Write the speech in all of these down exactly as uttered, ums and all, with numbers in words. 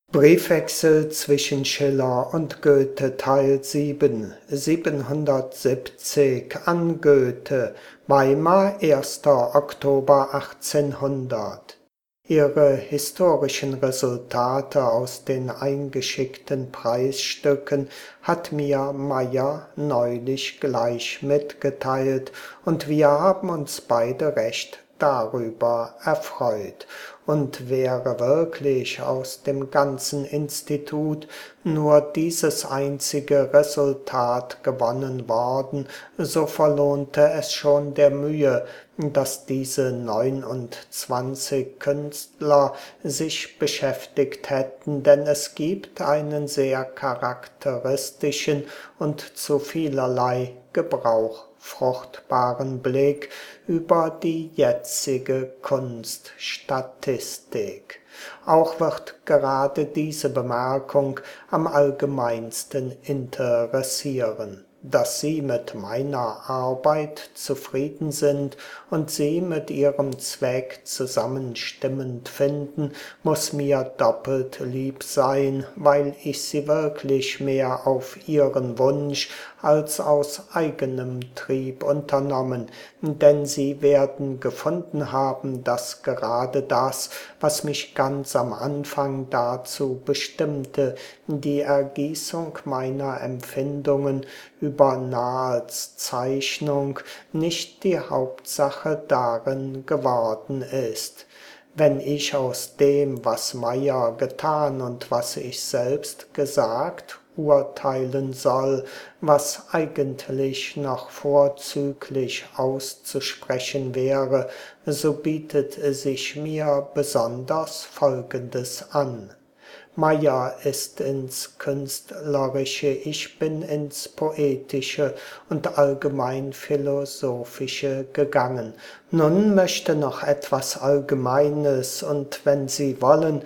Briefwechsel zwischen Schiller und Goethe Teil sieben, siebenhundertsiebzig an Goethe, Weimar, erster Oktober achtzehnhundert. Ihre historischen Resultate aus den eingeschickten Preisstücken hat mir Meyer neulich gleich mitgeteilt, und wir haben uns beide recht darüber erfreut. Und wäre wirklich aus dem ganzen Institut nur dieses einzige Resultat gewonnen worden, so verlohnte es schon der Mühe, dass diese neunundzwanzig Künstler sich beschäftigt hätten, denn es gibt einen sehr charakteristischen und zu vielerlei Gebrauch fruchtbaren Blick über die jetzige Kunststatistik. Auch wird gerade diese Bemerkung am allgemeinsten interessieren. Dass Sie mit meiner Arbeit zufrieden sind und sie mit Ihrem Zweck zusammenstimmend finden, muss mir doppelt lieb sein, weil ich sie wirklich mehr auf Ihren Wunsch als aus eigenem Trieb unternommen, denn Sie werden gefunden haben, dass gerade das, was mich ganz am Anfang dazu bestimmte, die Ergießung meiner Empfindungen über Nahes Zeichnung, nicht die Hauptsache darin geworden ist. Wenn ich aus dem, was Meyer getan und was ich selbst gesagt, urteilen soll, was eigentlich noch vorzüglich auszusprechen wäre, so bietet sich mir besonders Folgendes an. Meyer ist ins Künstlerische, ich bin ins Poetische und allgemein Philosophische gegangen. Nun möchte noch etwas Allgemeines und, wenn Sie wollen,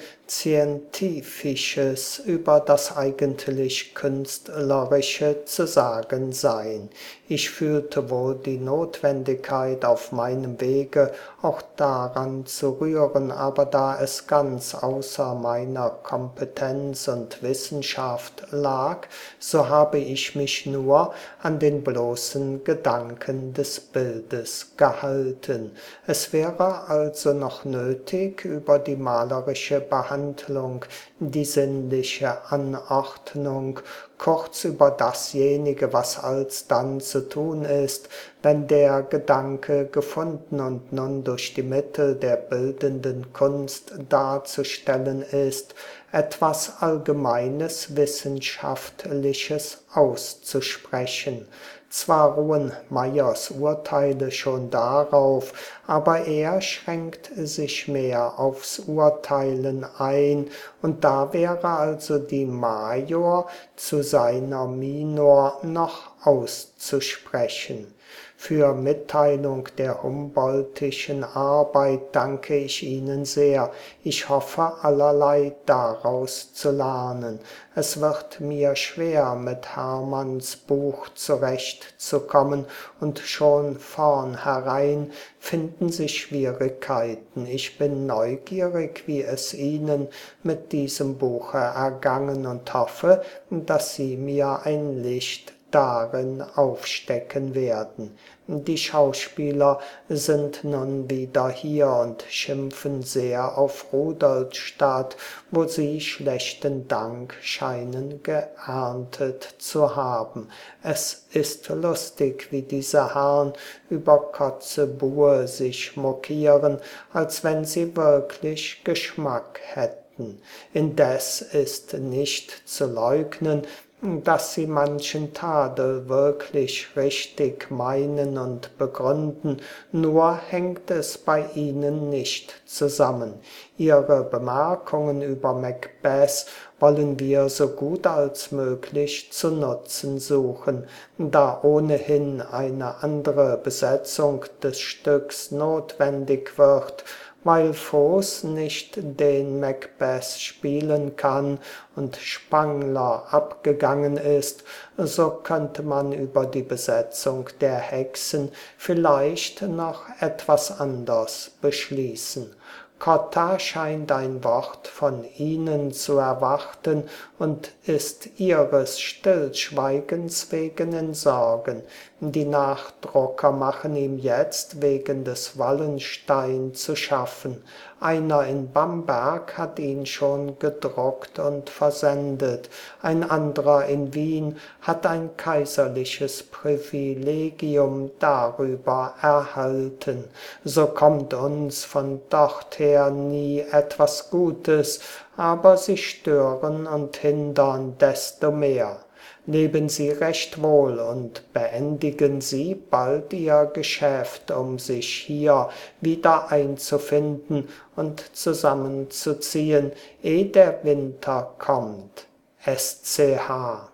Scientifisches über das eigentlich Künstlerische zu sagen sein. Ich fühlte wohl die Notwendigkeit auf meinem Wege auch daran zu rühren, aber da es ganz außer meiner Kompetenz und Wissenschaft lag, so habe ich mich nur an den bloßen Gedanken des Bildes gehalten. Es wäre also noch nötig, über die malerische Behandlung, die sinnliche Anordnung, kurz über dasjenige, was alsdann zu tun ist, wenn der Gedanke gefunden und nun durch die Mittel der bildenden Kunst darzustellen ist, etwas Allgemeines Wissenschaftliches auszusprechen. Zwar ruhen Meyers Urteile schon darauf, aber er schränkt sich mehr aufs Urteilen ein, und da wäre also die Major zu seiner Minor noch auszusprechen. Für Mitteilung der Humboldtischen Arbeit danke ich Ihnen sehr. Ich hoffe, allerlei daraus zu lernen. Es wird mir schwer, mit Hermanns Buch zurechtzukommen, und schon vornherein finden sich Schwierigkeiten. Ich bin neugierig, wie es Ihnen mit diesem Buche ergangen, und hoffe, dass Sie mir ein Licht darin aufstecken werden. Die Schauspieler sind nun wieder hier und schimpfen sehr auf Rudolstadt, wo sie schlechten Dank scheinen geerntet zu haben. Es ist lustig, wie diese Herren über Kotzebue sich mokieren, als wenn sie wirklich Geschmack hätten. Indes ist nicht zu leugnen, dass sie manchen Tadel wirklich richtig meinen und begründen, nur hängt es bei ihnen nicht zusammen. Ihre Bemerkungen über Macbeth wollen wir so gut als möglich zu nutzen suchen, da ohnehin eine andere Besetzung des Stücks notwendig wird, weil Voß nicht den Macbeth spielen kann und Spangler abgegangen ist, so könnte man über die Besetzung der Hexen vielleicht noch etwas anders beschließen. Cotta scheint ein Wort von ihnen zu erwarten und ist ihres Stillschweigens wegen in Sorgen. Die Nachdrucker machen ihm jetzt wegen des Wallenstein zu schaffen. Einer in Bamberg hat ihn schon gedruckt und versendet, ein anderer in Wien hat ein kaiserliches Privilegium darüber erhalten. So kommt uns von dorther nie etwas Gutes, aber sie stören und hindern desto mehr. Leben Sie recht wohl und beendigen Sie bald Ihr Geschäft, um sich hier wieder einzufinden und zusammenzuziehen, eh der Winter kommt. S C H